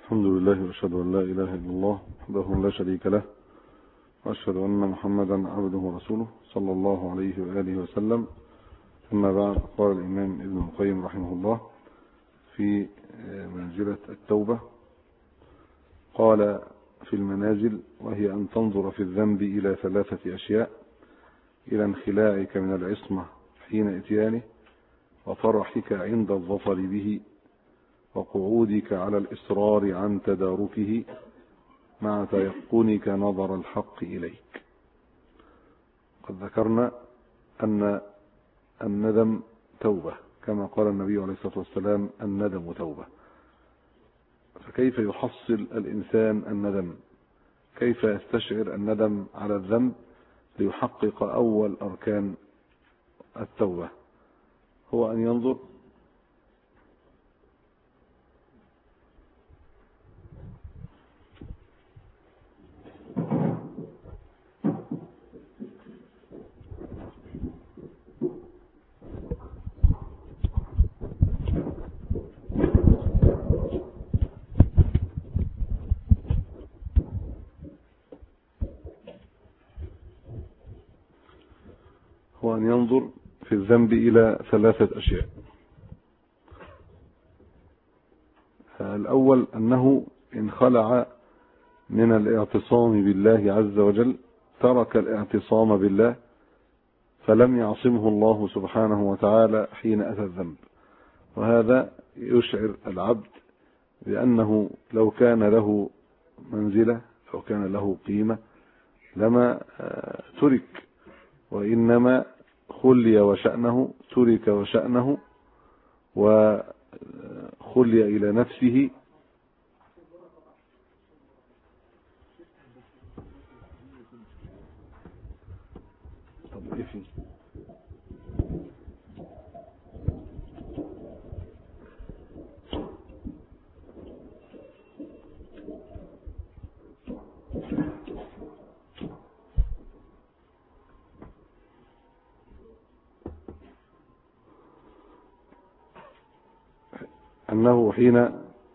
الحمد لله وأشهد أن لا إله إلا الله وحده لا شريك له، وأشهد أن محمدا عبده ورسوله صلى الله عليه وآله وسلم. أما بعد، قال الإمام ابن القيم رحمه الله في منزلة التوبة، قال في المنازل: وهي أن تنظر في الذنب إلى 3 أشياء: إلى انخلاعك من العصمة حين إتيانه، وفرحك عند الظفر به، وقعودك على الإصرار عن تداركه، مع تيقنك نظر الحق إليك. قد ذكرنا أن الندم توبة، كما قال النبي عليه الصلاة والسلام: الندم توبة. فكيف يحصل الإنسان الندم؟ كيف يستشعر الندم على الذنب ليحقق أول أركان التوبة؟ هو أن ينظر في الذنب إلى 3 أشياء. الأول أنه إن خلع من الاعتصام بالله عز وجل، ترك الاعتصام بالله، فلم يعصمه الله سبحانه وتعالى حين أتى الذنب. وهذا يشعر العبد بأنه لو كان له منزلة، لو كان له قيمة، لما ترك، وإنما خلي وشأنه، ترك وشأنه وخلي إلى نفسه. أنه حين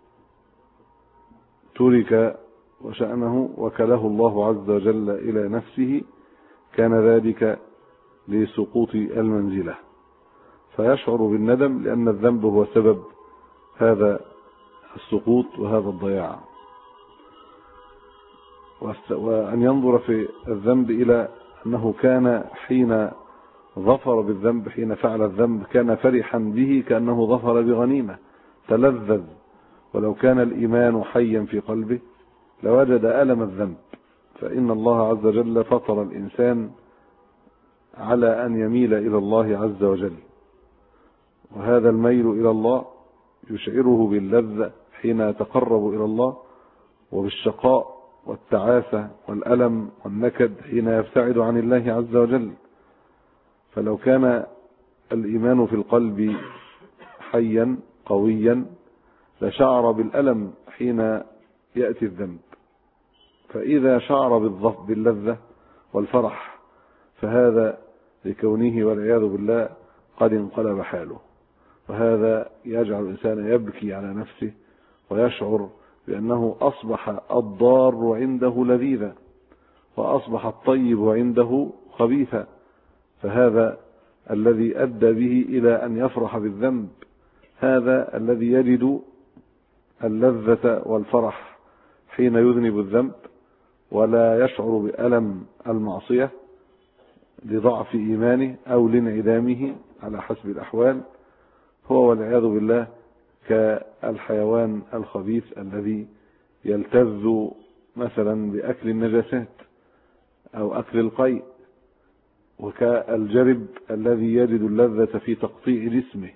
ترك وشأنه وكله الله عز وجل إلى نفسه، كان ذلك لسقوط المنزلة، فيشعر بالندم لأن الذنب هو سبب هذا السقوط وهذا الضياع. وأن ينظر في الذنب إلى أنه كان حين ظفر بالذنب، حين فعل الذنب، كان فرحا به كأنه ظفر بغنيمة، تلذذ. ولو كان الإيمان حيا في قلبه لوجد ألم الذنب، فإن الله عز وجل فطر الإنسان على أن يميل إلى الله عز وجل، وهذا الميل إلى الله يشعره باللذة حين يتقرب إلى الله، وبالشقاء والتعاسة والألم والنكد حين يبتعد عن الله عز وجل. فلو كان الإيمان في القلب حيا قويا لشعر بالألم حين يأتي الذنب، فإذا شعر باللذة والفرح فهذا لكونه والعياذ بالله قد انقلب حاله، وهذا يجعل الإنسان يبكي على نفسه ويشعر بأنه أصبح الضار عنده لذيذا، وأصبح الطيب عنده خبيثا. فهذا الذي أدى به إلى أن يفرح بالذنب، هذا الذي يجد اللذة والفرح حين يذنب الذنب ولا يشعر بألم المعصية لضعف إيمانه أو لانعدامه على حسب الأحوال. هو والعياذ بالله كالحيوان الخبيث الذي يلتذ مثلا بأكل النجاسات أو أكل القيء، وكالجرب الذي يجد اللذة في تقطيع جسمه،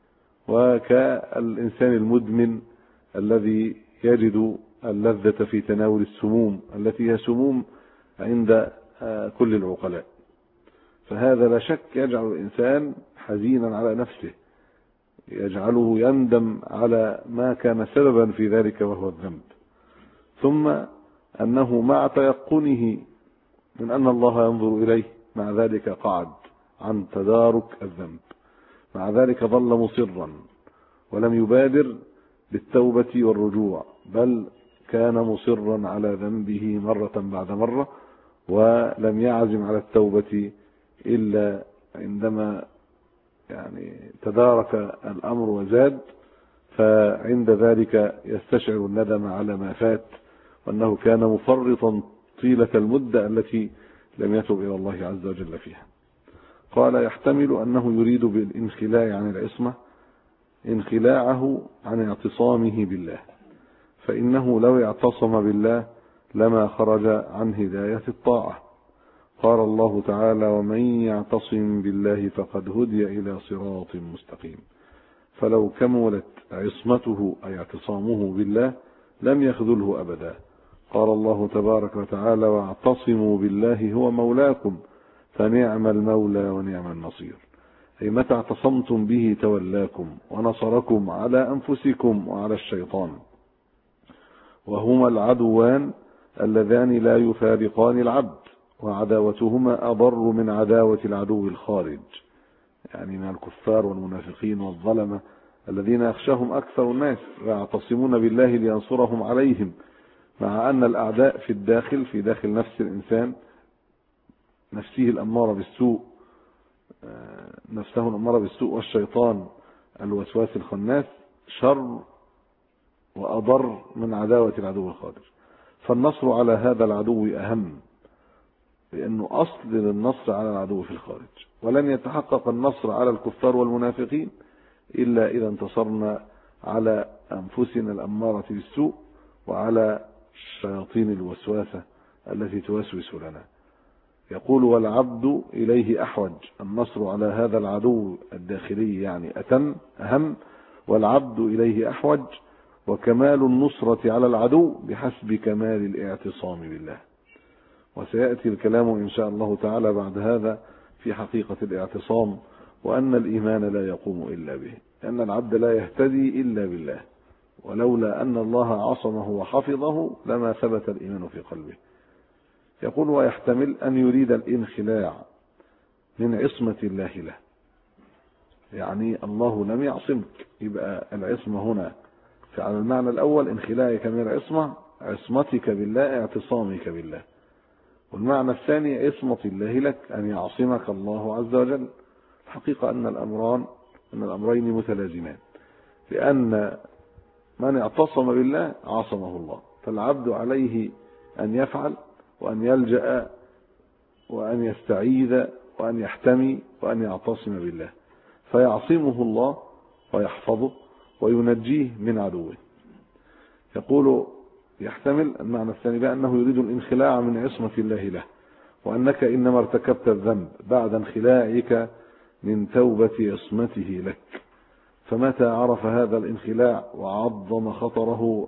وكالإنسان المدمن الذي يجد اللذة في تناول السموم التي هي سموم عند كل العقلاء. فهذا لا شك يجعل الإنسان حزينا على نفسه، يجعله يندم على ما كان سببا في ذلك وهو الذنب. ثم أنه مع تيقنه من أن الله ينظر إليه، مع ذلك قعد عن تدارك الذنب، مع ذلك ظل مصرا ولم يبادر بالتوبة والرجوع، بل كان مصرا على ذنبه مرة بعد مرة، ولم يعزم على التوبة إلا عندما تدارك الأمر وزاد، فعند ذلك يستشعر الندم على ما فات، وأنه كان مفرطا طيلة المدة التي لم يتب إلى الله عز وجل فيها. قال: يحتمل أنه يريد بالانخلاع عن العصمة انخلاعه عن اعتصامه بالله، فإنه لو اعتصم بالله لما خرج عن هداية الطاعة. قال الله تعالى: ومن يعتصم بالله فقد هدي إلى صراط مستقيم. فلو كملت عصمته أي اعتصامه بالله لم يخذله أبدا. قال الله تبارك وتعالى: واعتصموا بالله هو مولاكم فنعم المولى ونعم النصير. أي متى اعتصمتم به تولاكم ونصركم على أنفسكم وعلى الشيطان، وهما العدوان اللذان لا يفارقان العبد، وعداوتهما أضر من عداوة العدو الخارج، من الكفار والمنافقين والظلمة الذين يخشاهم أكثر الناس ويعتصمون بالله لينصرهم عليهم، مع أن الأعداء في الداخل، في داخل نفس الإنسان، نفسه الأمارة بالسوء، نفسه الأمارة بالسوء والشيطان الوسواس الخناس شر وأضر من عداوة العدو الخارج. فالنصر على هذا العدو أهم، لأنه أصل للنصر على العدو في الخارج، ولن يتحقق النصر على الكفار والمنافقين إلا إذا انتصرنا على أنفسنا الأمارة بالسوء وعلى الشياطين الوسواسة التي توسوس لنا. يقول: والعبد إليه أحوج. النصر على هذا العدو الداخلي أهم، والعبد إليه أحوج، وكمال النصرة على العدو بحسب كمال الاعتصام بالله. وسيأتي الكلام إن شاء الله تعالى بعد هذا في حقيقة الاعتصام، وأن الإيمان لا يقوم إلا به، لأن العبد لا يهتدي إلا بالله، ولولا أن الله عصمه وحفظه لما ثبت الإيمان في قلبه. يقول: ويحتمل أن يريد الانخلاع من عصمة الله له، الله لم يعصمك، يبقى العصمة هنا على المعنى الأول انخلاعك من العصمة، عصمتك بالله، اعتصامك بالله. والمعنى الثاني عصمة الله لك، أن يعصمك الله عز وجل. الحقيقة أن الأمرين متلازمان، لأن من اعتصم بالله عصمه الله، فالعبد عليه أن يفعل وأن يلجأ وأن يستعيذ وأن يحتمي وأن يعتصم بالله، فيعصمه الله ويحفظه وينجيه من عدوه. يقول: يحتمل المعنى الثاني بأنه يريد الانخلاع من عصمة الله له، وأنك إنما ارتكبت الذنب بعد انخلاعك من توبة عصمته لك، فمتى عرف هذا الانخلاع وعظم خطره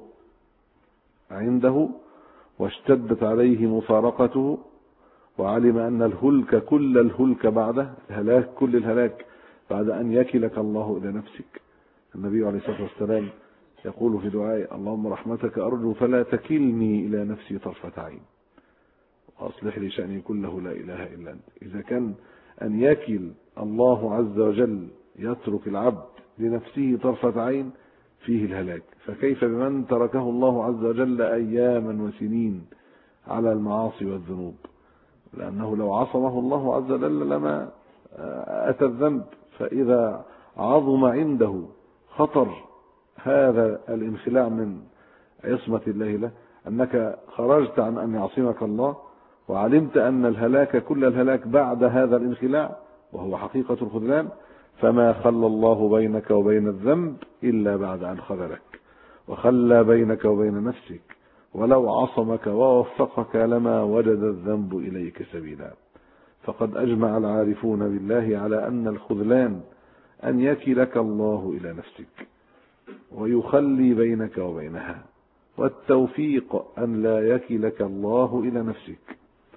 عنده واشتدت عليه مفارقته، وعلم أن الهلك كل الهلك بعده، الهلاك كل الهلاك بعد أن يكلك الله إلى نفسك. النبي عليه الصلاة والسلام يقول في دعائه: اللهم رحمتك أرجو فلا تكلني إلى نفسي طرفة عين، وأصلح لي شأني كله لا إله إلا أنت. إذا كان أن يكل الله عز وجل يترك العبد لنفسه طرفة عين فيه الهلاك، فكيف بمن تركه الله عز وجل أياما وسنين على المعاصي والذنوب؟ لأنه لو عصمه الله عز وجل لما أتى الذنب. فإذا عظم عنده خطر هذا الانخلاع من عصمة الله له، أنك خرجت عن أن يعصمك الله، وعلمت أن الهلاك كل الهلاك بعد هذا الانخلاع، وهو حقيقة الخذلان، فما خلى الله بينك وبين الذنب إلا بعد أن خذلك، وخلى بينك وبين نفسك، ولو عصمك ووفقك لما وجد الذنب إليك سبيلا. فقد أجمع العارفون بالله على أن الخذلان أن يكلك الله إلى نفسك ويخلي بينك وبينها، والتوفيق أن لا يكلك الله إلى نفسك،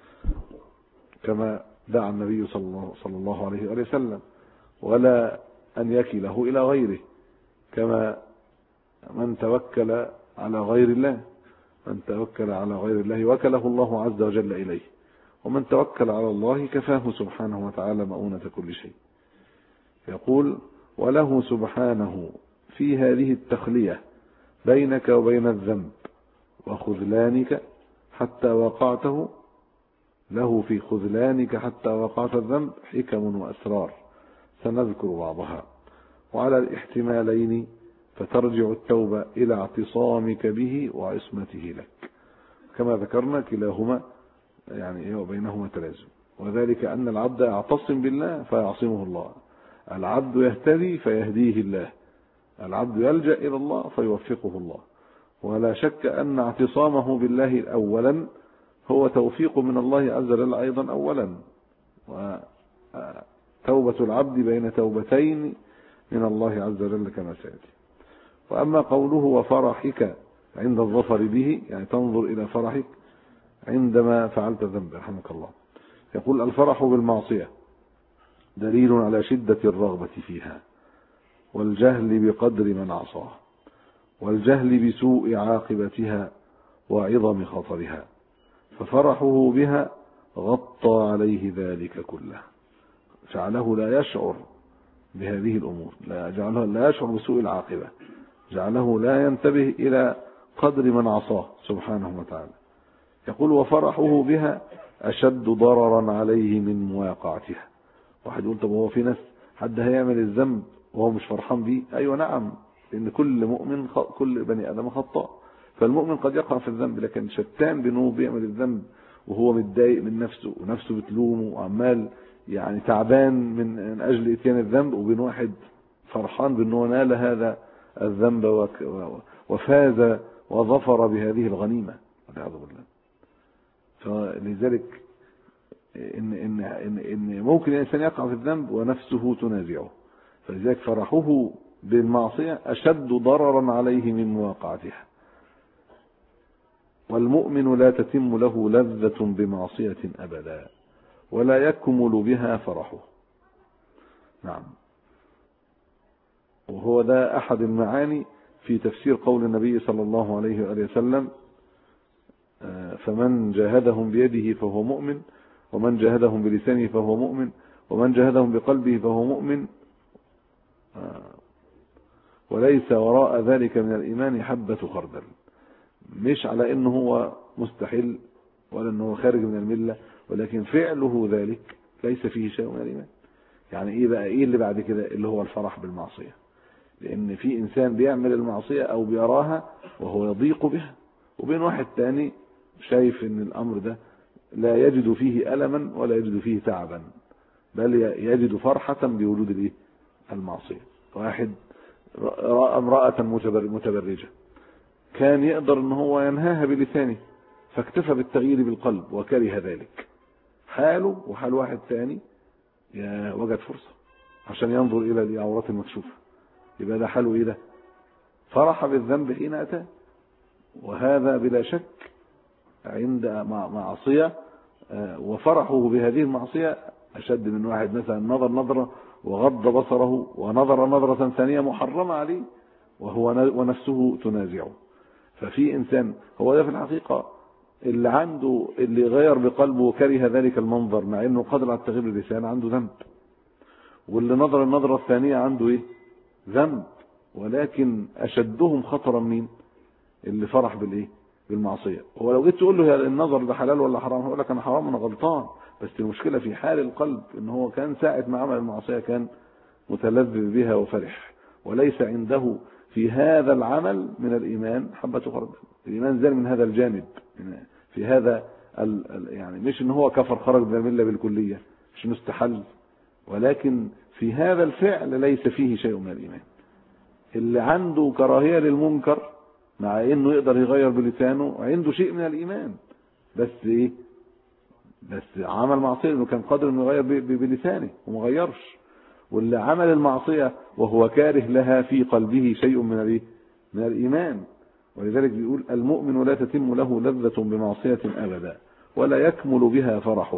كما دعا النبي صلى الله عليه وسلم، ولا أن يكله إلى غيره، كما من توكل على غير الله، من توكل على غير الله وكله الله عز وجل إليه، ومن توكل على الله كفاه سبحانه وتعالى مؤونة كل شيء. يقول: وله سبحانه في هذه التخلية بينك وبين الذنب وخذلانك حتى وقعته، له في خذلانك حتى وقعت الذنب حكم وأسرار سنذكر بعضها، وعلى الاحتمالين فترجع التوبة إلى اعتصامك به وعصمته لك، كما ذكرنا كلاهما يعني وبينهما تلازم، وذلك أن العبد يعتصم بالله فيعصمه الله، العبد يهتدي فيهديه الله، العبد يلجأ إلى الله فيوفقه الله. ولا شك أن اعتصامه بالله أولا هو توفيق من الله عز وجل أيضا أولا، وتوبة العبد بين توبتين من الله عز وجل كما سيأتي. وأما قوله وفرحك عند الظفر به، يعني تنظر إلى فرحك عندما فعلت ذنب رحمك الله. يقول الفرح بالمعصية دليل على شدة الرغبة فيها والجهل بقدر من عصاه والجهل بسوء عاقبتها وعظم خطرها، ففرحه بها غطى عليه ذلك كله، جعله لا يشعر بهذه الأمور، جعله لا يشعر بسوء العاقبة، جعله لا ينتبه إلى قدر من عصاه سبحانه وتعالى. يقول وفرحه بها أشد ضررا عليه من مواقعتها. واحد يقول طب هو في ناس حد هيعمل الذنب وهو مش فرحان بيه؟ أيوة نعم، لأن كل مؤمن كل بني آدم خطاء، فالمؤمن قد يقع في الذنب، لكن شتان بأنه بيعمل الذنب وهو متضايق من نفسه ونفسه بتلومه وعمال يعني تعبان من أجل إتيان الذنب، وبين واحد فرحان بأنه نال هذا الذنب وفاز وظفر بهذه الغنيمة والعياذ بالله. فلذلك إن ممكن الإنسان يقع في الذنب ونفسه تنازعه، فلذلك فرحه بالمعصية أشد ضررا عليه من مواقعتها. والمؤمن لا تتم له لذة بمعصية أبدا ولا يكمل بها فرحه. نعم، وهو ده أحد المعاني في تفسير قول النبي صلى الله عليه وآله وسلم فمن جاهدهم بيده فهو مؤمن، ومن جاهدهم بلسانه فهو مؤمن، ومن جاهدهم بقلبه فهو مؤمن، وليس وراء ذلك من الإيمان حبة خردل. مش على انه هو مستحيل ولا انه هو خارج من الملة، ولكن فعله ذلك ليس فيه شيء من الإيمان. يعني ايه بقى؟ ايه اللي بعد كده؟ اللي هو الفرح بالمعصية، لان في انسان بيعمل المعصية او بيراها وهو يضيق بها، وبين واحد تاني شايف ان الامر ده لا يجد فيه ألما ولا يجد فيه تعبا، بل يجد فرحة بوجود الايه؟ المعصية. واحد رأى امرأة متبرجة كان يقدر ان هو ينهاها بلسانه، فاكتفى بالتغيير بالقلب وكره ذلك. حاله وحال واحد ثاني وجد فرصة عشان ينظر الى العورات المكشوفة، يبقى ده حاله ايه؟ ده فرح بالذنب حين اتاه، وهذا بلا شك عند معصية، وفرحه بهذه المعصية أشد من واحد مثلا نظر نظرة وغض بصره ونظر نظرة ثانية محرمة عليه وهو ونفسه تنازعه. ففي إنسان هو ده في الحقيقة اللي عنده اللي غير بقلبه وكره ذلك المنظر، مع انه قادر على التغيير باللسان، عنده ذنب. واللي نظر النظرة الثانية عنده ايه؟ ذنب. ولكن أشدهم خطرا مين؟ اللي فرح بالايه؟ بالمعصية. هو لو جيت تقول له النظر ده حلال ولا حرام، هيقول لك انا حرام انا غلطان، بس المشكلة في حال القلب ان هو كان ساعة ما عمل المعصية كان متلذذ بها وفرح، وليس عنده في هذا العمل من الإيمان حبة خردل. الإيمان زال من هذا الجانب، في هذا يعني مش ان هو كفر خرج من الملة بالكلية، مش مستحل، ولكن في هذا الفعل ليس فيه شيء من الإيمان. اللي عنده كراهية للمنكر مع انه يقدر يغير بلسانه عنده شيء من الإيمان، بس ايه؟ بس عمل معصية انه كان قادر انه يغير بلسانه وما غيرش. واللي عمل المعصية وهو كاره لها في قلبه شيء من الإيمان. ولذلك بيقول المؤمن لا تتم له لذة بمعصية أبدا ولا يكمل بها فرحه،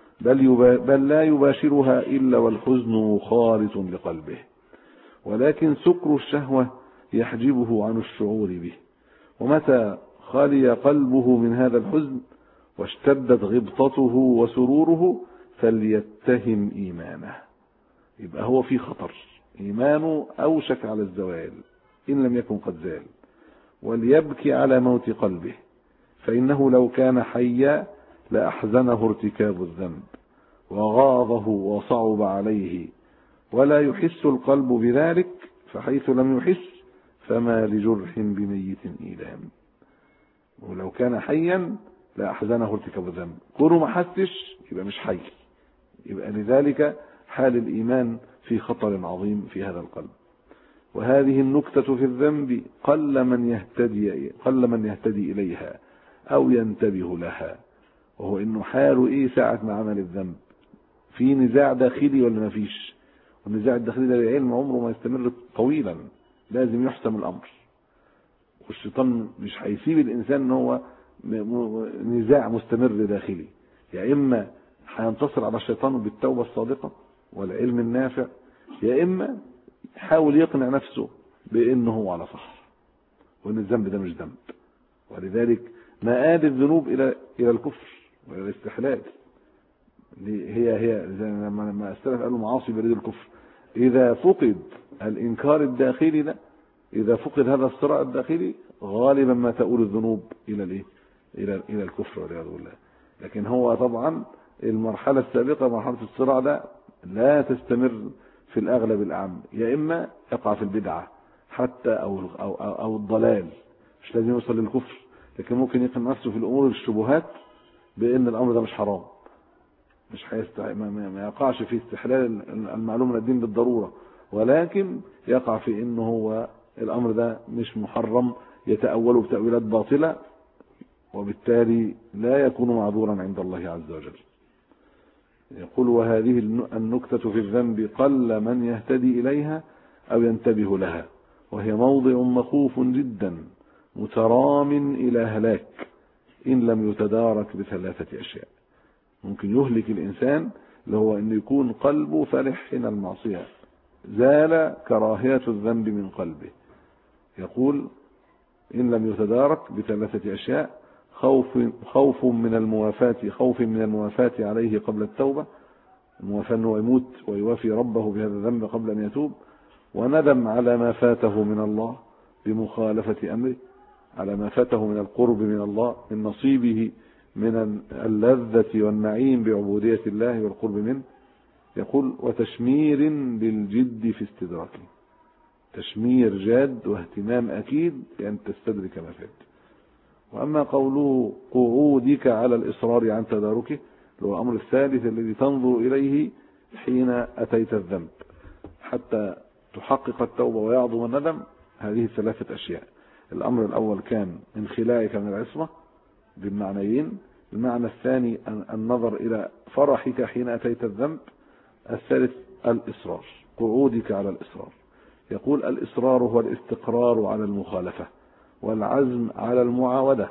بل لا يباشرها إلا والحزن مخالط لقلبه، ولكن سكر الشهوة يحجبه عن الشعور به. ومتى خالي قلبه من هذا الحزن واشتدت غبطته وسروره فليتهم إيمانه، يبقى هو في خطر، إيمانه أوشك على الزوال إن لم يكن قد زال. وليبكي على موت قلبه، فإنه لو كان حيا لأحزنه ارتكاب الذنب وغاضه وصعب عليه، ولا يحس القلب بذلك، فحيث لم يحس فما لجرح بميت إيلام. ولو كان حيا لأحزنه ارتكاب الذنب، كونه ما حسش يبقى مش حي، يبقى لذلك حال الإيمان في خطر عظيم في هذا القلب. وهذه النكتة في الذنب قل من يهتدي إليها أو ينتبه لها، وهو إنه حاله إيه ساعة ما عمل الذنب؟ في نزاع داخلي ولا ما فيش؟ والنزاع الداخلي ده بعلم عمره ما يستمر طويلا، لازم يحسم الأمر، والشيطان مش هيسيب الإنسان إن هو نزاع مستمر داخلي. يا إما هينتصر على الشيطان بالتوبة الصادقة والعلم النافع، يا إما يحاول يقنع نفسه بأنه هو على صح وأن الذنب ده مش ذنب. ولذلك مآل الذنوب إلى الكفر وإلى الاستحلال. هي زي ما السلف قالوا معاصي بريد الكفر. إذا فقد الإنكار الداخلي ده، إذا فقد هذا الصراع الداخلي، غالبا ما تؤول الذنوب إلى الكفر والعياذ بالله. لكن هو طبعا المرحلة السابقة، مرحلة الصراع ده، لا تستمر في الأغلب الأعم، يا إما يقع في البدعة حتى أو الضلال، مش لازم يوصل للكفر، لكن ممكن يقنع نفسه في الأمور الشبهات بأن الأمر ده مش حرام، مش ما يقعش في استحلال المعلوم من الدين بالضرورة، ولكن يقع في إنه هو الأمر ده مش محرم، يتأوله بتأويلات باطلة، وبالتالي لا يكون معذورا عند الله عز وجل. يقول: وهذه النكتة في الذنب قل من يهتدي إليها أو ينتبه لها، وهي موضع مخوف جدا مترام إلى هلاك إن لم يتدارك بثلاثة أشياء. ممكن يهلك الإنسان، اللي هو أن يكون قلبه فرح حين المعصية، زال كراهية الذنب من قلبه. يقول: إن لم يتدارك بثلاثة أشياء: خوف من الموافاة عليه قبل التوبة، الموافاة أنه يموت ويوافي ربه بهذا الذنب قبل أن يتوب، وندم على ما فاته من الله بمخالفة أمره، على ما فاته من القرب من الله، من نصيبه من اللذة والنعيم بعبودية الله والقرب منه. يقول: وتشمير للجد في استدراكه، تشمير جاد واهتمام أكيد بأن تستدرك ما فات. وأما قوله: قعودك على الإصرار عن تداركه، هو الأمر الثالث الذي تنظر إليه حين أتيت الذنب حتى تحقق التوبة ويعظم الندم. هذه ثلاثة أشياء: الأمر الأول كان انخلاعك من العصمة بالمعنيين، المعنى الثاني النظر إلى فرحك حين أتيت الذنب، الثالث الإصرار، قعودك على الإصرار. يقول: الإصرار هو الاستقرار على المخالفة والعزم على المعاودة،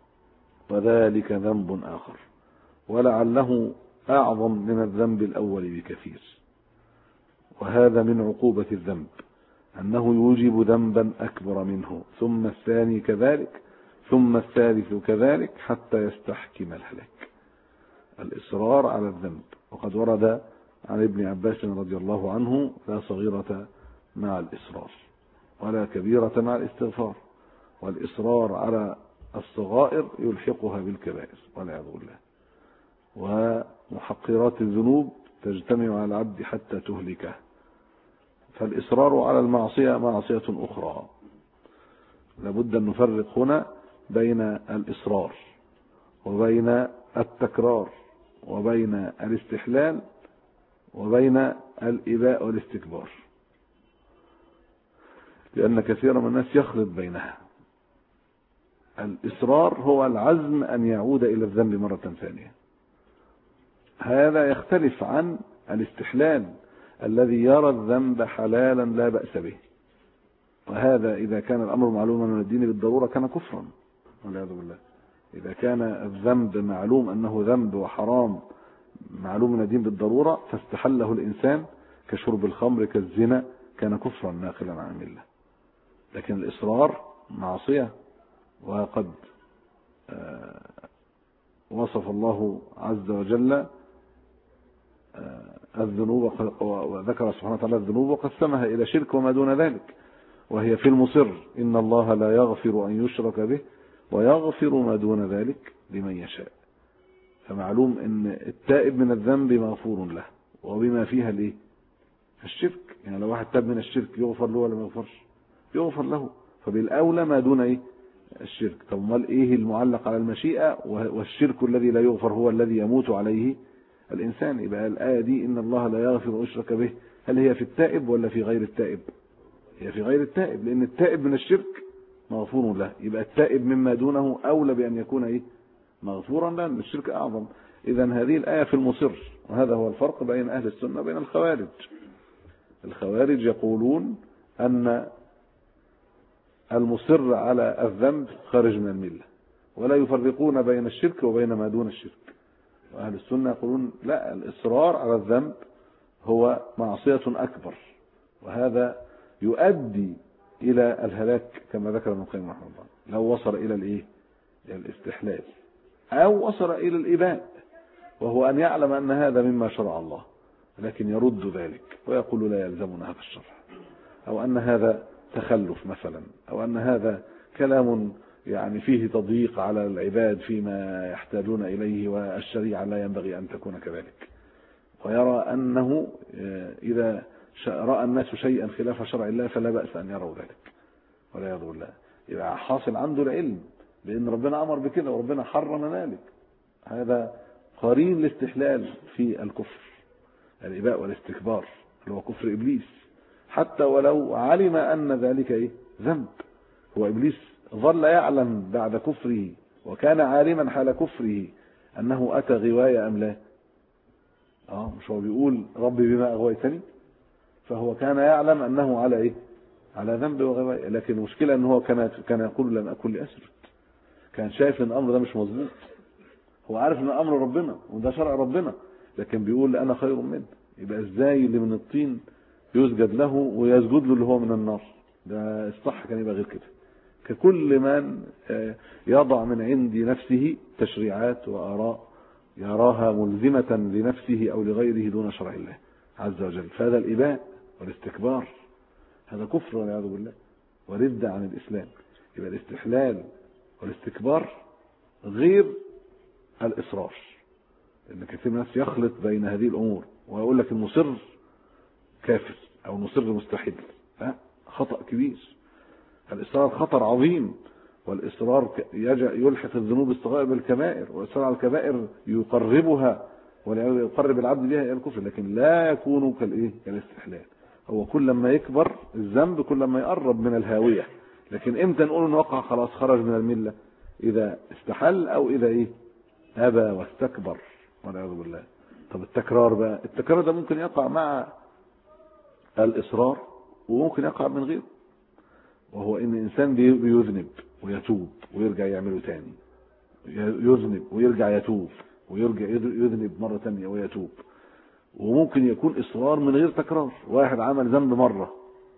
وذلك ذنب آخر، ولعله أعظم من الذنب الأول بكثير. وهذا من عقوبة الذنب أنه يوجب ذنبا أكبر منه، ثم الثاني كذلك، ثم الثالث كذلك، حتى يستحكم الهلاك. الإصرار على الذنب. وقد ورد عن ابن عباس رضي الله عنه: لا صغيرة مع الإصرار ولا كبيرة مع الاستغفار، والإصرار على الصغائر يلحقها بالكبائر والعياذ بالله. ومحقرات الذنوب تجتمع على العبد حتى تهلكه. فالإصرار على المعصية معصية أخرى. لابد أن نفرق هنا بين الإصرار وبين التكرار وبين الاستحلال وبين الإباء والاستكبار، لأن كثيرا من الناس يخلط بينها. الإصرار هو العزم أن يعود إلى الذنب مرة ثانية، هذا يختلف عن الاستحلال الذي يرى الذنب حلالا لا بأس به، وهذا إذا كان الأمر معلوما من الدين بالضرورة كان كفرا والعياذ بالله. إذا كان الذنب معلوم أنه ذنب وحرام معلوم من الدين بالضرورة فاستحله الإنسان كشرب الخمر كالزنا كان كفرا ناقلا عن الملة. لكن الإصرار معصية، وقد وصف الله عز وجل الذنوب وذكر سبحانه وتعالى الذنوب وقسمها إلى شرك وما دون ذلك، وهي في المصر: إن الله لا يغفر أن يشرك به ويغفر ما دون ذلك لمن يشاء. فمعلوم أن التائب من الذنب مغفور له، وبما فيها الايه؟ الشرك. يعني لو واحد تاب من الشرك يغفر له ولا ما يغفرش؟ يغفر له. فبالأولى ما دون ايه؟ الشرك. طب امال ايه المعلق على المشيئة؟ والشرك الذي لا يغفر هو الذي يموت عليه الإنسان. يبقى الآية دي إن الله لا يغفر أن يشرك به، هل هي في التائب ولا في غير التائب؟ هي في غير التائب، لأن التائب من الشرك مغفور له. يبقى التائب مما دونه أولى بأن يكون ايه؟ مغفورا له، لأن الشرك أعظم. إذا هذه الآية في المصر، وهذا هو الفرق بين أهل السنة وبين الخوارج. الخوارج يقولون أن المصر على الذنب خارج من الملة، ولا يفرقون بين الشرك وبين ما دون الشرك. وأهل السنة يقولون لا، الإصرار على الذنب هو معصية أكبر، وهذا يؤدي إلى الهلاك كما ذكر ابن القيم رحمه الله، لو وصل إلى الإيه؟ إلى الاستحلال، أو وصل إلى الإباء، وهو أن يعلم أن هذا مما شرع الله لكن يرد ذلك ويقول لا يلزمنا هذا الشرع، أو أن هذا تخلف مثلا، أو أن هذا كلام يعني فيه تضييق على العباد فيما يحتاجون إليه، والشريعة لا ينبغي أن تكون كذلك. ويرى أنه إذا رأى الناس شيئا خلاف شرع الله فلا بأس أن يروا ذلك ولا يرضوا الله. يبقى حاصل عنده العلم بأن ربنا أمر بكذا وربنا حرم ذلك. هذا قرين الاستحلال في الكفر، الإباء والاستكبار اللي هو كفر إبليس، حتى ولو علم أن ذلك إيه؟ ذنب. هو إبليس ظل يعلم بعد كفره وكان عالما حال كفره أنه أتى غواية أم لا؟ مش هو بيقول ربي بما أغويتني؟ فهو كان يعلم أنه على إيه؟ على ذنب وغواية. لكن المشكلة أنه كان يقول لم أكن لأسجد. كان شايف أن الأمر ده مش مظبوط. هو عارف أن أمر ربنا وده شرع ربنا، لكن بيقول أنا خير منه. يبقى إزاي اللي من الطين يسجد له ويسجد له اللي هو من النار؟ ده الصح كان يبقى غير كده. ككل من يضع من عند نفسه تشريعات وآراء يراها ملزمة لنفسه أو لغيره دون شرع الله عز وجل، فهذا الإباء والاستكبار، هذا كفر والعياذ بالله وردة عن الإسلام. يبقى الاستحلال والاستكبار غير الإصرار، لأن كثير من الناس يخلط بين هذه الأمور ويقول لك المصر كافر أو المصر مستحيل. خطأ كبير. الإصرار خطر عظيم، والإصرار يلحق الذنوب الصغائر بالكبائر، والإصرار على الكبائر يقربها ويقرب العبد بها إلى الكفر، لكن لا يكون كالاستحلال. هو كل ما يكبر الذنب كل ما يقرب من الهاوية. لكن امتى نقول انه وقع خلاص خرج من الملة؟ إذا استحل أو إذا أبى واستكبر والعياذ بالله. طب التكرار بقى، التكرار ده ممكن يقع مع الإصرار وممكن يقع من غيره، وهو ان الانسان بيذنب ويتوب ويرجع يعمله تاني، يذنب ويرجع يتوب ويرجع يذنب مرة تانية ويتوب. وممكن يكون اصرار من غير تكرار. واحد عمل ذنب مرة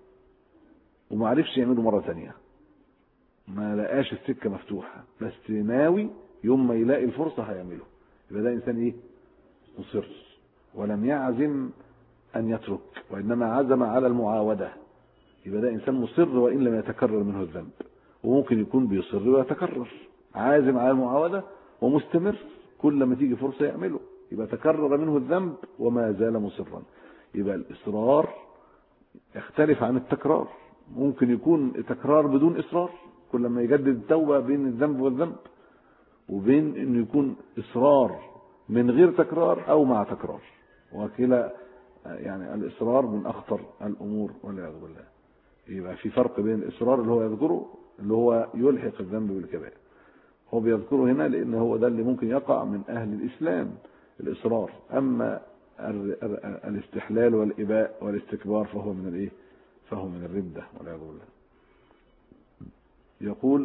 وما عرفش يعمله مرة تانية، ما لقاش السكة مفتوحة، بس ناوي يوم ما يلاقي الفرصة هيعمله، يبقى ده انسان مصر ولم يعزم ان يترك، وانما عزم على المعاودة. يبقى ده إنسان مصر وإن لم يتكرر منه الذنب. وممكن يكون بيصر ويتكرر، عازم على المعاودة ومستمر، كل ما تيجي فرصة يعمله، يبقى تكرر منه الذنب وما زال مصرا. يبقى الإصرار يختلف عن التكرار. ممكن يكون تكرار بدون إصرار، كل ما يجدد التوبة بين الذنب والذنب، وبين إنه يكون إصرار من غير تكرار أو مع تكرار. وكلا يعني الإصرار من أخطر الأمور والعياذ بالله. يبقى في فرق بين الإصرار اللي هو يذكره اللي هو يلحق الذنب بالكبائر، هو بيذكره هنا لأن هو ده اللي ممكن يقع من أهل الإسلام الإصرار. أما الاستحلال والإباء والاستكبار فهو من فهو من الردة والعياذ بالله. يقول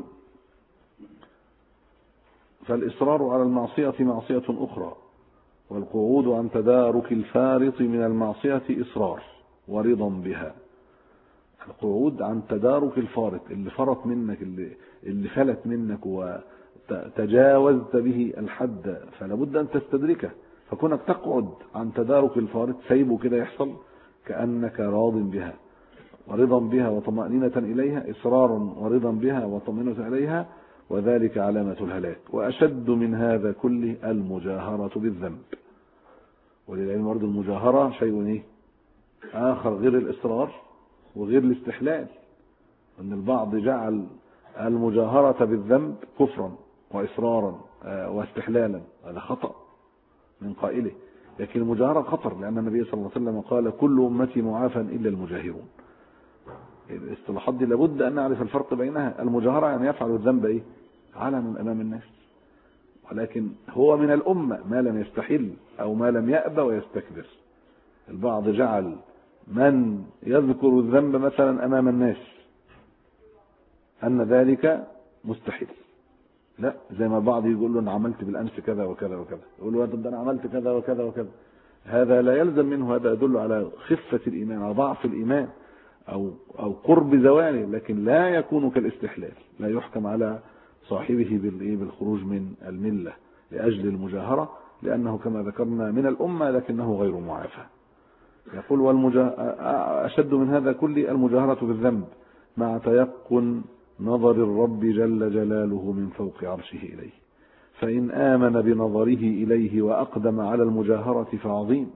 فالإصرار على المعصية معصية أخرى، والقعود عن تدارك الفارط من المعصية إصرار ورضا بها. القعود عن تدارك الفارط، اللي فرط منك، اللي فلت منك وتجاوزت به الحد، فلا بد أن تستدركه. فكونك تقعد عن تدارك الفارط سيبه كده يحصل كأنك راض بها. ورضا بها وطمأنينة إليها، إصرار ورضا بها وطمأنينة إليها، وذلك علامة الهلاك. وأشد من هذا كله المجاهرة بالذنب. وللعلم برضه المجاهرة شيء آخر غير الإصرار وغير الاستحلال، أن البعض جعل المجاهرة بالذنب كفرا وإصرارا واستحلالا، هذا خطأ من قائله. لكن المجاهرة خطر، لأن النبي صلى الله عليه وسلم قال كل أمتي معافى إلا المجاهرون. الاصطلاحات دي لابد أن نعرف الفرق بينها. المجاهرة يعني يفعل الذنب علنا أمام الناس، ولكن هو من الأمة ما لم يستحل أو ما لم يأبى ويستكبر. البعض جعل من يذكر الذنب مثلا أمام الناس أن ذلك مستحيل. لا، زي ما البعض يقول له أنا عملت بالأمس كذا وكذا وكذا، يقول له ده أنا عملت كذا وكذا وكذا، هذا لا يلزم منه، هذا يدل على خفة الإيمان، على ضعف الإيمان أو قرب زواله، لكن لا يكون كالاستحلال. لا يحكم على صاحبه بالخروج من الملة لأجل المجاهرة، لأنه كما ذكرنا من الأمة لكنه غير معافى. يقول أشد من هذا كل المجاهرة بالذنب مع تيقن نظر الرب جل جلاله من فوق عرشه إليه، فإن آمن بنظره إليه وأقدم على المجاهرة فعظيم.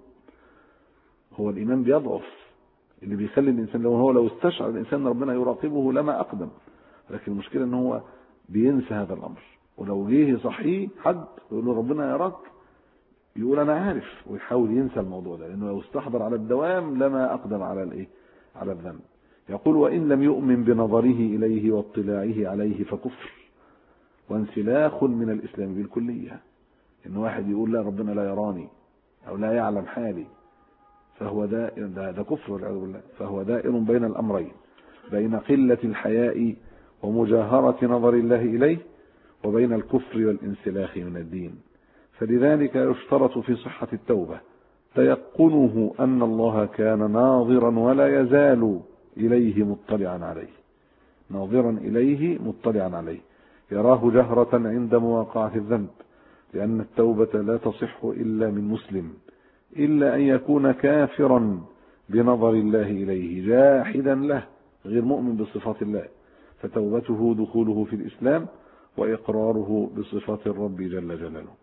هو الإيمان بيضعف، اللي بيخلي الإنسان لو استشعر الإنسان ربنا يراقبه لما أقدم، لكن المشكلة أنه هو بينسى هذا الأمر. ولو جه صحيح حد يقول له ربنا يراك، يقول أنا عارف، ويحاول ينسى الموضوع ده، لأنه لو استحضر على الدوام لما أقدم على الذنب. يقول وإن لم يؤمن بنظره إليه واطلاعه عليه فكفر وانسلاخ من الإسلام بالكلية. إن واحد يقول لا ربنا لا يراني أو لا يعلم حالي، فهو ده كفر والعياذ بالله. فهو دائر بين الأمرين، بين قلة الحياء ومجاهرة نظر الله إليه، وبين الكفر والانسلاخ من الدين. فلذلك يشترط في صحة التوبة تيقنه أن الله كان ناظرا ولا يزال إليه مطلعا عليه، ناظرا إليه مطلعا عليه، يراه جهرة عند مواقعة الذنب، لأن التوبة لا تصح إلا من مسلم، إلا أن يكون كافرا بنظر الله إليه جاحدا له غير مؤمن بصفات الله، فتوبته دخوله في الإسلام وإقراره بصفات الرب جل جلاله.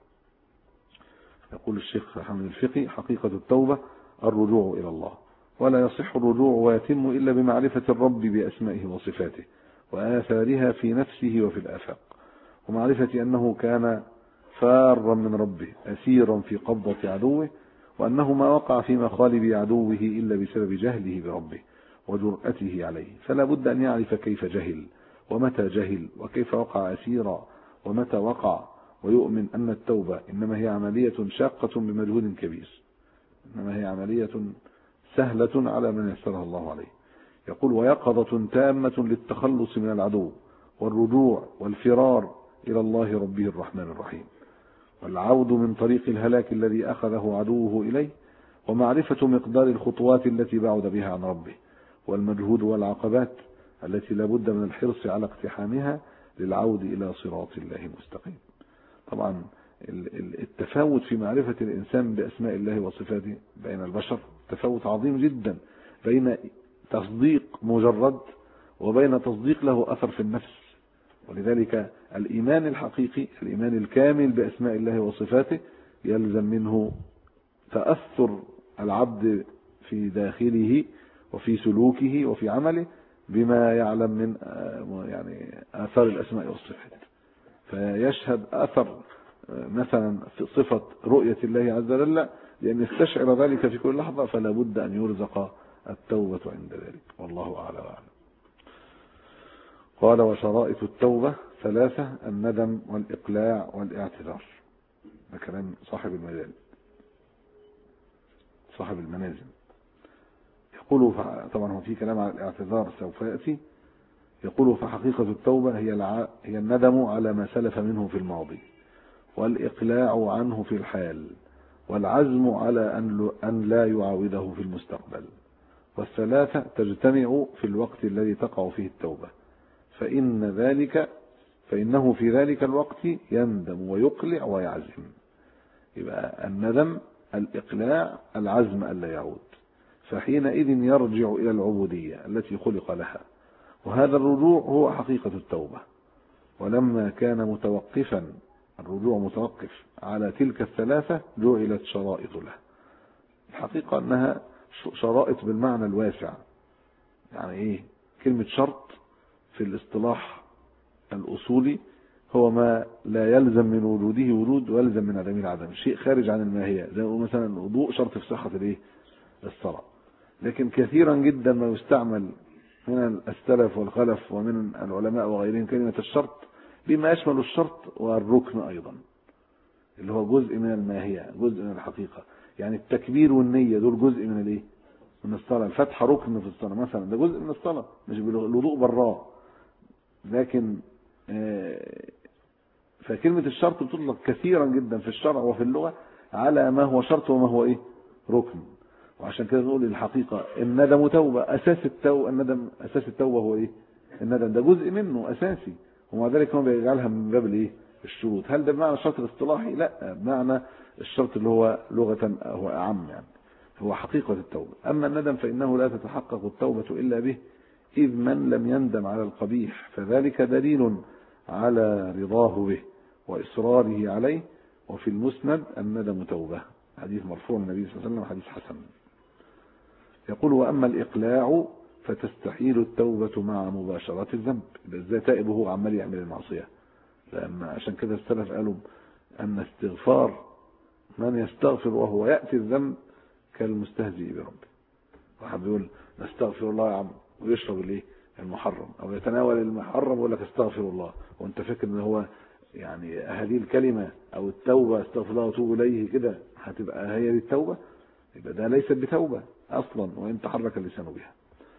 يقول الشيخ حامد الفقي حقيقة التوبة الرجوع إلى الله، ولا يصح الرجوع ويتم إلا بمعرفة الرب بأسمائه وصفاته وآثارها في نفسه وفي الآفاق، ومعرفة أنه كان فارا من ربه أسيرا في قبضة عدوه، وأنه ما وقع في مخالب عدوه إلا بسبب جهله بربه وجرأته عليه، فلا بد أن يعرف كيف جهل ومتى جهل وكيف وقع أسيرا ومتى وقع، ويؤمن أن التوبة إنما هي عملية شاقة بمجهود كبير، إنما هي عملية سهلة على من يسرها الله عليه. يقول ويقظة تامة للتخلص من العدو والرجوع والفرار إلى الله ربه الرحمن الرحيم، والعود من طريق الهلاك الذي أخذه عدوه إليه، ومعرفة مقدار الخطوات التي بعد بها عن ربه، والمجهود والعقبات التي لا بد من الحرص على اقتحامها للعود إلى صراط الله المستقيم. طبعا التفاوت في معرفة الإنسان بأسماء الله وصفاته بين البشر تفاوت عظيم جدا، بين تصديق مجرد وبين تصديق له أثر في النفس. ولذلك الإيمان الحقيقي، الإيمان الكامل بأسماء الله وصفاته، يلزم منه تأثر العبد في داخله وفي سلوكه وفي عمله بما يعلم من آثار الأسماء والصفات، فيشهد أثر مثلا في صفة رؤية الله عز وجل، لأن يستشعر ذلك في كل لحظة، فلا بد أن يرزق التوبة عند ذلك، والله أعلى وأعلم. قال وشرائط التوبة 3: الندم والإقلاع والاعتذار. ده كلام صاحب المنازل. يقول طبعا هو في كلام على الاعتذار سوف يأتي. يقول فحقيقة التوبة هي الندم على ما سلف منه في الماضي، والإقلاع عنه في الحال، والعزم على أن لا يعاوده في المستقبل. والثلاثة تجتمع في الوقت الذي تقع فيه التوبة، فإنه في ذلك الوقت يندم ويقلع ويعزم. يبقى الندم، الإقلاع، العزم ألا يعود. فحينئذ يرجع إلى العبودية التي خلق لها، وهذا الرجوع هو حقيقة التوبة. ولما كان متوقفا، الرجوع متوقف على تلك الثلاثة، جعلت شرائط له. الحقيقة أنها شرائط بالمعنى الواسع. يعني إيه كلمة شرط في الاصطلاح الأصولي؟ هو ما لا يلزم من وجوده وجود ويلزم من عدمه العدم، شيء خارج عن الماهية، زي مثلا الوضوء شرط في صحة الصلاة. لكن كثيرا جدا ما يستعمل من السلف والخلف ومن العلماء وغيرهم كلمة الشرط بما يشمل الشرط والركن أيضا، اللي هو جزء من الماهية، جزء من الحقيقة. يعني التكبير والنية دول جزء من الايه؟ من الصلاة. الفتحة ركن في الصلاة مثلا، ده جزء من الصلاة، مش الوضوء براه. لكن فكلمة الشرط بتطلق كثيرا جدا في الشرع وفي اللغة على ما هو شرط وما هو ايه؟ ركن. وعشان كده نقول الحقيقة الندم توبة. أساس التوبة الندم، أساس التوبة هو ايه؟ الندم، ده جزء منه أساسي، ومع ذلك هو بيجعلها من باب الايه؟ الشروط. هل ده بمعنى الشرط الاصطلاحي؟ لا، بمعنى الشرط اللي هو لغة هو أعم، يعني هو حقيقة التوبة. أما الندم فإنه لا تتحقق التوبة إلا به، إذ من لم يندم على القبيح فذلك دليل على رضاه به وإصراره عليه. وفي المسند الندم توبة، حديث مرفوع من النبي صلى الله عليه وسلم، حديث حسن. يقول وأما الإقلاع فتستحيل التوبة مع مباشرة الذنب. إزاي تائب وهو عمال يعمل المعصية؟ لأن عشان كده السلف قالوا أن استغفار من يستغفر وهو يأتي الذنب كالمستهزئ بربه. واحد بيقول نستغفر الله يا عم ويشرب الايه؟ المحرم، او يتناول المحرم ويقول لك استغفر الله، وانت فاكر ان هو يعني هذه الكلمة او التوبة استغفر الله وتوب اليه كده هتبقى هي دي التوبة؟ يبقى ده ليست بتوبة اصلا وان تحرك اللسان بها.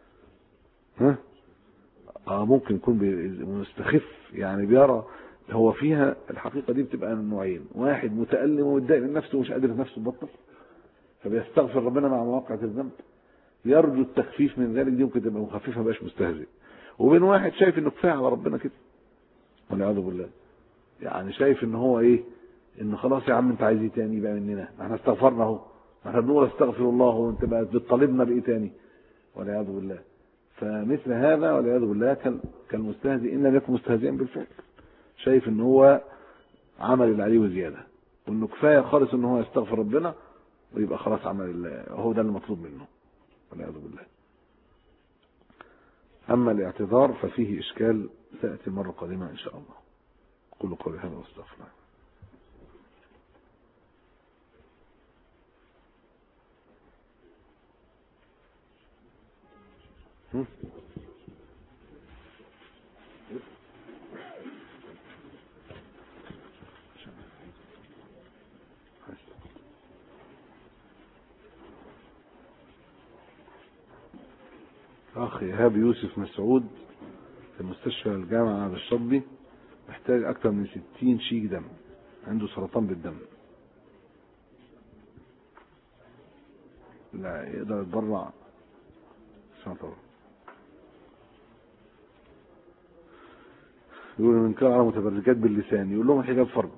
ممكن يكون مستخف، يعني بيرى هو فيها الحقيقة دي بتبقى من نوعين: واحد متألم ومتضايق من نفسه ومش قادر نفسه تبطل فبيستغفر ربنا مع مواقعة الذنب، يرجو التخفيف من ذلك، دي ممكن تبقى مخففة ما بقاش مستهزئ. وبين واحد شايف انه كفايه على ربنا كده والعياذ بالله، يعني شايف ان هو ايه؟ انه خلاص يا عم انت عايز ايه تاني بقى مننا؟ احنا استغفرنا اهو، احنا بنقول استغفر الله وانت بقى بتطالبنا بايه تاني؟ والعياذ بالله. فمثل هذا والعياذ بالله كالمستهزئ ان لم يكن مستهزئا بالفعل، شايف ان هو عمل اللي عليه وزياده، وانه كفايه خالص ان هو يستغفر ربنا ويبقى خلاص عمل هو ده المطلوب منه والعياذ بالله. أما الاعتذار ففيه إشكال سيأتي مرة قادمة إن شاء الله. قولوا قولي هذا واستغفر الله. أخي إيهاب يوسف مسعود في مستشفى الجامعة بالشطبي محتاج أكثر من 60 شيك دم، عنده سرطان بالدم، لا يقدر يتبرع. يقول من كان على متبرجات باللسان يقول لهم حجاب فرض.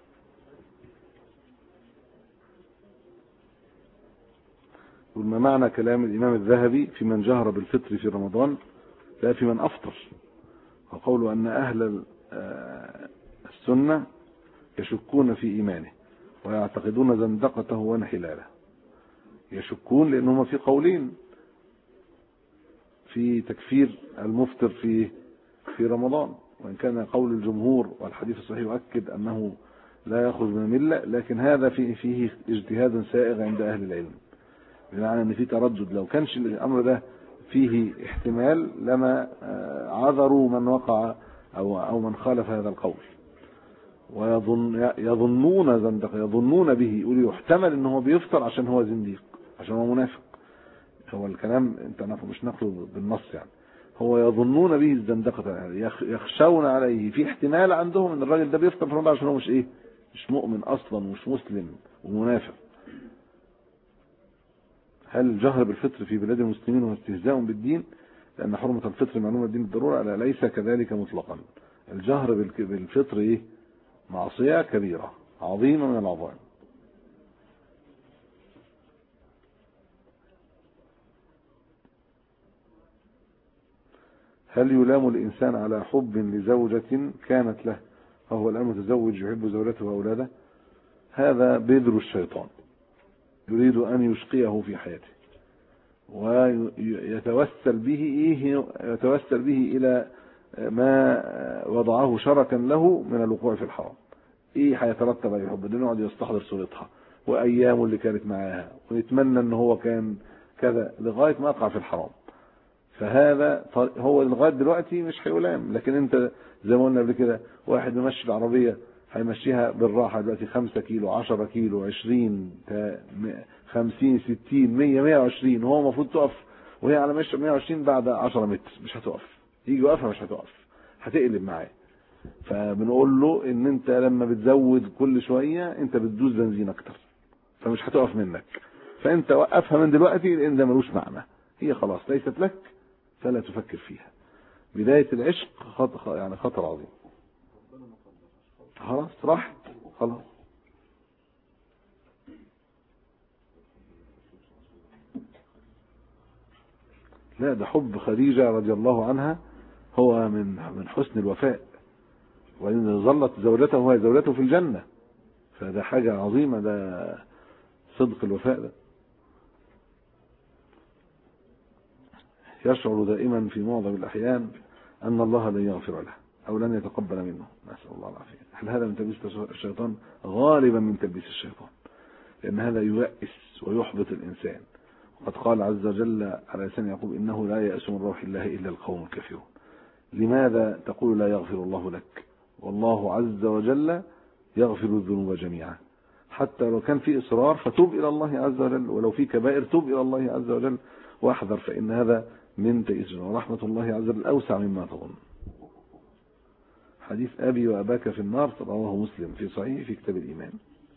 يقول ما معنى كلام الإمام الذهبي في من جهر بالفطر في رمضان لا في من أفطر، وقوله أن أهل السنة يشكون في إيمانه ويعتقدون زندقته وانحلاله. يشكون لأنهم في قولين في تكفير المفطر في رمضان، وإن كان قول الجمهور والحديث الصحيح يؤكد أنه لا يخرج من الملة، لكن هذا فيه اجتهاد سائغ عند أهل العلم، بمعنى أن في تردد. لو كانش الأمر ده فيه احتمال لما عذروا من وقع أو من خالف هذا القول. ويظنون زندق، يظنون به، يقول يحتمل أنه بيفطر عشان هو زنديق، عشان هو منافق. هو الكلام انت مش نقله بالنص، يعني هو يظنون به الزندقة، يخشون عليه، في احتمال عندهم ان الراجل ده بيفطر في رمضان عشان هو مش مؤمن اصلا ومش مسلم ومنافق. هل الجهر بالفطر في بلاد المسلمين هو استهزاء بالدين لان حرمة الفطر معلومة الدين بالضرورة؟ لا، ليس كذلك مطلقا. الجهر بالفطر معصية كبيرة عظيمة من العظائم. هل يلام الإنسان على حب لزوجة كانت له وهو الآن متزوج يحب زوجته وأولاده؟ هذا بذر الشيطان، يريد أن يشقيه في حياته ويتوسل به إلى ما وضعه شركا له من الوقوع في الحرام. ايه هيترتب على الحب ده؟ يقعد يستحضر صورتها وايامه اللي كانت معاها ويتمنى ان هو كان كذا لغايه ما يقع في الحرام. فهذا هو لغايه دلوقتي مش هيلام، لكن انت زي ما قلنا قبل كده، واحد ماشي العربيه هيمشيها بالراحه دلوقتي 5 كيلو 10 كيلو 20 50 60 100 120 وهو المفروض تقف وهي على 120 بعد 10 متر مش هتقف، يجي يوقفها مش هتقف، هتقلب معاه. فبنقول له ان انت لما بتزود كل شويه انت بتدوس بنزين اكتر فمش هتقف منك، فانت وقفها من دلوقتي لان ده ملوش معنى، هي خلاص ليست لك فلا تفكر فيها. بدايه العشق خطر عظيم. خلاص راحت خلاص. لا ده حب خديجه رضي الله عنها هو من حسن الوفاء، وإن ظلت زوجته وهي زوجته في الجنة، فده حاجة عظيمة، ده صدق الوفاء ده. يشعر دائما في معظم الأحيان أن الله لن يغفر له أو لن يتقبل منه، نسأل الله العافية. هل هذا من تلبيس الشيطان؟ غالبا من تلبيس الشيطان، لأن هذا ييأس ويحبط الإنسان. وقد قال عز وجل على لسان يعقوب إنه لا يأس من روح الله إلا القوم الكافرون. لماذا تقول لا يغفر الله لك؟ والله عز وجل يغفر الذنوب جميعا، حتى لو كان في إصرار فتوب إلى الله عز وجل، ولو في كبائر توب إلى الله عز وجل واحذر، فإن هذا من تيسير ورحمة الله عز وجل أوسع مما تظن. حديث أبي وأباك في النار رواه مسلم في صحيح في كتاب الإيمان.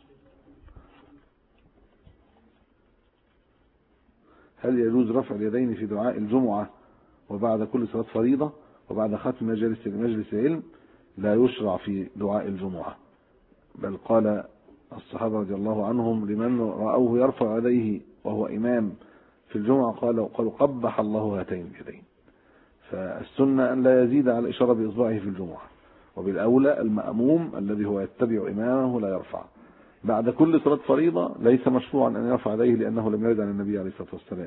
هل يجوز رفع اليدين في دعاء الجمعة وبعد كل صلاة فريضة وبعد ختم مجلس العلم؟ لا يشرع في دعاء الجمعة، بل قال الصحابة رضي الله عنهم لمن رأوه يرفع يديه وهو إمام في الجمعة قالوا قبح الله هاتين اليدين. فالسنة أن لا يزيد على الإشارة بإصبعه في الجمعة، وبالأولى المأموم الذي هو يتبع إمامه لا يرفع. بعد كل صلاة فريضة ليس مشروعا أن يرفع يديه لأنه لم يرد عن النبي عليه الصلاة والسلام،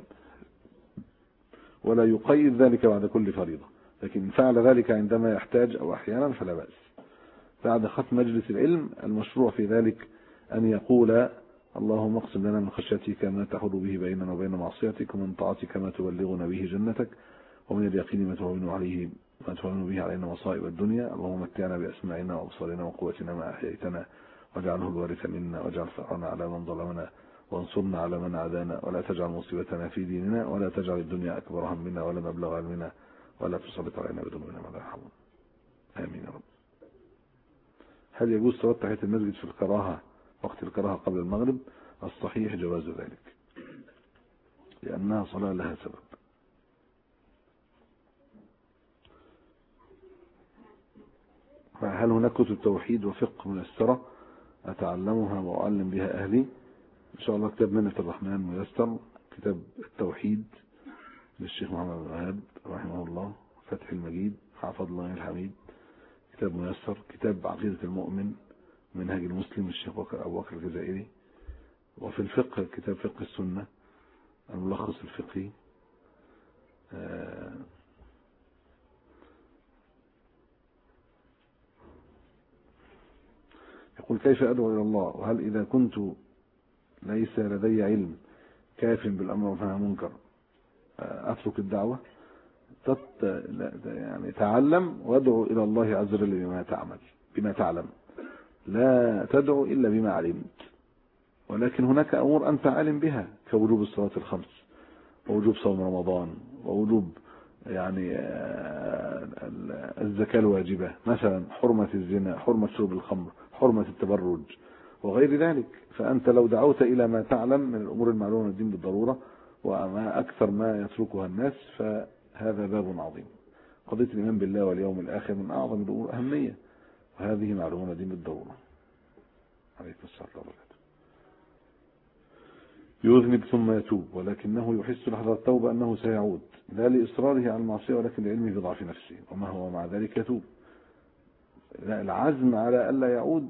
ولا يقيد ذلك بعد كل فريضة، لكن فعل ذلك عندما يحتاج أو أحيانا فلا بأس. بعد ختم مجلس العلم المشروع في ذلك أن يقول اللهم اقسم لنا من خشيتك ما تحول به بيننا وبين معصيتك، ومن طاعتك ما تبلغنا به جنتك، ومن اليقين ما تهون به علينا مصائب الدنيا، اللهم متعنا بأسماعنا وأبصارنا وقوتنا ما أحييتنا واجعله الوارث منا واجعل ثأرنا على من ظلمنا وانصرنا على من عادانا، ولا تجعل مصيبتنا في ديننا ولا تجعل الدنيا أكبر همنا ولا مبلغ علمنا ولا تسلط علينا بذنوبنا ما لا يرحمنا. آمين يا رب. هل يجوز صلاة تحية المسجد في الكراهة وقت الكراهة قبل المغرب؟ الصحيح جواز ذلك لأنها صلاة لها سبب. هل هناك كتب توحيد وفقه ميسرة أتعلمها وأعلم بها أهلي؟ إن شاء الله كتاب منة الرحمن ميسر، كتاب التوحيد للشيخ محمد بن وهاب رحمه الله، فتح المجيد، حافظ الله الحميد كتاب ميسر، كتاب عقيدة المؤمن منهج المسلم للشيخ أبو بكر الجزائري، وفي الفقه كتاب فقه السنة الملخص الفقهي. يقول كيف أدعو إلى الله، وهل إذا كنت ليس لدي علم كاف بالأمر والنهي عن المنكر أترك الدعوة؟ يعني تعلم وادعو إلى الله عز وجل بما تعلم، لا تدعو إلا بما علمت، ولكن هناك أمور أنت عالم بها كوجوب الصلاة الخمس ووجوب صوم رمضان ووجوب يعني الزكاة الواجبة، مثلا حرمة الزنا، حرمة شرب الخمر، حرمة التبرج وغير ذلك. فأنت لو دعوت إلى ما تعلم من الأمور المعلومة من الدين بالضرورة وما أكثر ما يتركها الناس فهذا باب عظيم. قضية الإيمان بالله واليوم الآخر من أعظم الأمور أهمية، وهذه معلومة من الدين بالضرورة. عليكم السلام ورحمة الله. يذنب ثم يتوب ولكنه يحس لحظة التوبة أنه سيعود، لا لإصراره على المعصية ولكن لعلمه بضعف نفسه، وما هو مع ذلك يتوب. لا، العزم على ألا يعود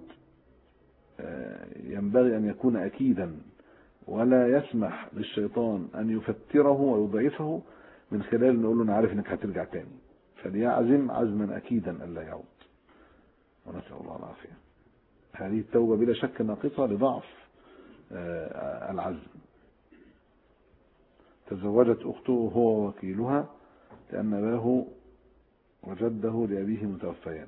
ينبغي أن يكون أكيدا، ولا يسمح للشيطان أن يفتره ويضعفه من خلال نقول له أنا عارف أنك هترجع تاني، فليعزم عزما أكيدا ألا يعود، ونسأل الله العافية. هذه التوبة بلا شك ناقصة لضعف العزم. تزوجت أخته هو وكيلها لأن أباه وجده لأبيه متوفيان،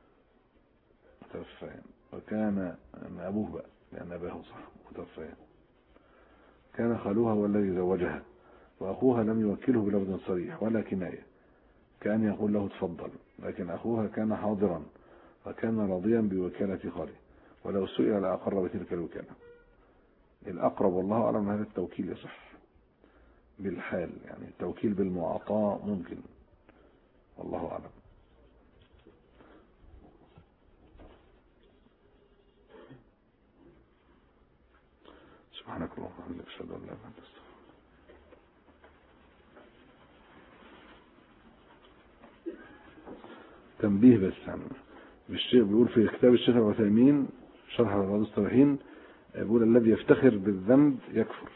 وكان أبوه بقى لأن أباه صح متوفيان. كان خالوها هو الذي زوجها، وأخوها لم يوكله بلفظ صريح ولا كناية، كان يقول له تفضل، لكن أخوها كان حاضرا وكان راضيا بوكالة خاله، ولو سئل لأقر بتلك الوكالة. الأقرب والله أعلم هذا التوكيل يصح بالحال، يعني التوكيل بالمعاطاة ممكن، والله أعلم. سبحانك اللهم وبحمدك أشهد أن لا إله إلا أنت أستغفرك. تنبيه بس يعني بالشيخ بيقول في كتاب الشيخ العثيمين شرح رياض الصالحين، بيقول الذي يفتخر بالذنب يكفر،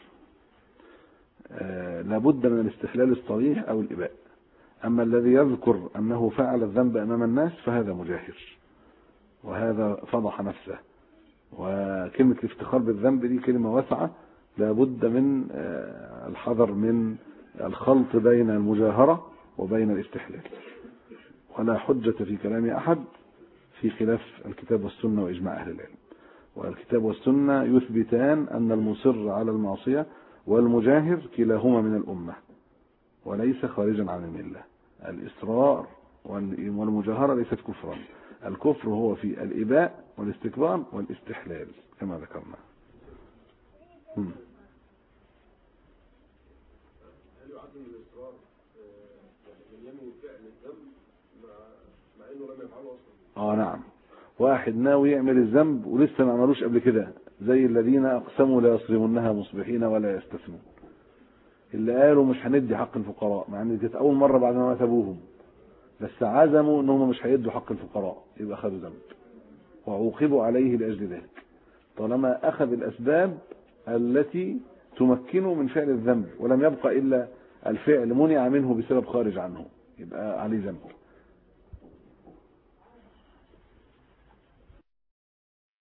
لابد من الاستحلال الصريح أو الإباء. أما الذي يذكر أنه فعل الذنب أمام الناس فهذا مجاهر، وهذا فضح نفسه. وكلمة الافتخار بالذنب دي كلمة واسعة، لابد من الحذر من الخلط بين المجاهرة وبين الاستحلال، ولا حجة في كلام أحد في خلاف الكتاب والسنة وإجماع أهل العلم. والكتاب والسنة يثبتان أن المصر على المعصية والمجاهر كلاهما من الأمة وليس خارجا عن الملة. الإصرار والمجاهرة ليست كفرا، الكفر هو في الإباء والاستكبار والاستحلال كما ذكرنا. هل يعد من الإصرار من ينوي فعل الذنب مع إنه لم يفعله أصلا؟ نعم، واحد ناوي يعمل الذنب ولسه ما عملوش قبل كده، زي الذين أقسموا لا يصرمنها مصبحين ولا يستثنون، اللي قالوا مش هندي حق الفقراء، مع ان دي أول مرة بعد ما مات أبوهم، بس عزموا انهم مش هيدوا حق الفقراء، يبقى أخذوا ذنب وعوقبوا عليه لأجل ذلك، طالما أخذ الأسباب التي تمكنه من فعل الذنب ولم يبقى إلا الفعل منع منه بسبب خارج عنه، يبقى عليه ذنب.